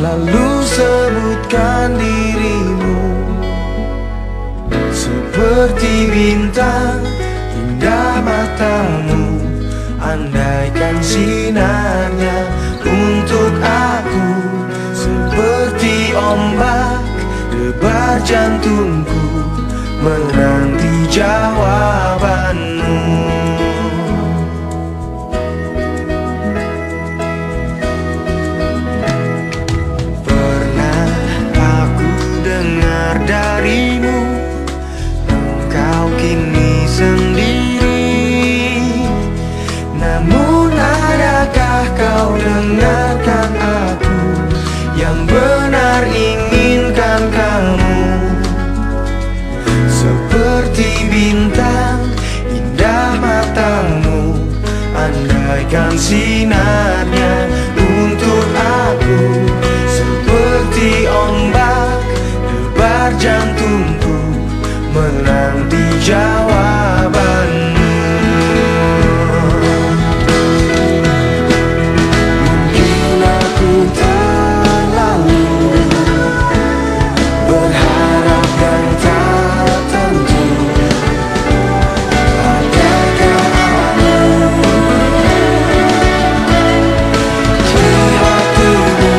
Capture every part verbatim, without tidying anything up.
selalu sebutkan dirimu seperti bintang indah matamu. Andaikan sinarnya untuk aku seperti ombak debar jantungku menanti jawabanmu. Pernah aku dengar darimu, engkau kini sendiri. Namun adakah kau dengarkan aku yang benar inginkan kamu? Seperti bintang indah matamu, andaikan sinarnya untuk aku seperti ombak debar jantungku menanti jawabanmu. Mungkin aku terlalu berharap dan tak tentu. Adakah aku di hatimu?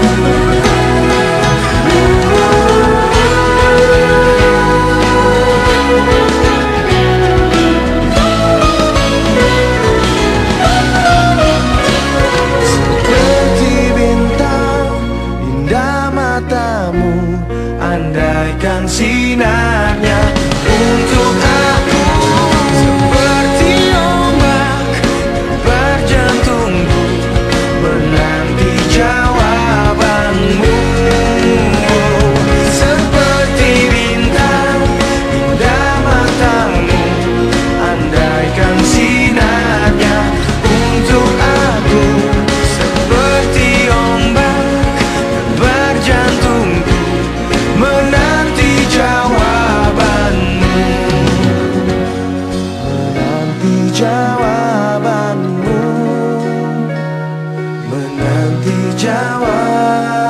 Seperti bintang indah matamu, andaikan sinarnya untuk aku seperti ombak debar jantungku menanti jawabanmu. Seperti bintang indah matamu, andaikan sinarnya untuk aku seperti ombak debar jantungku menanti jawabanmu. Menanti jawabanmu. Menanti jawabanmu.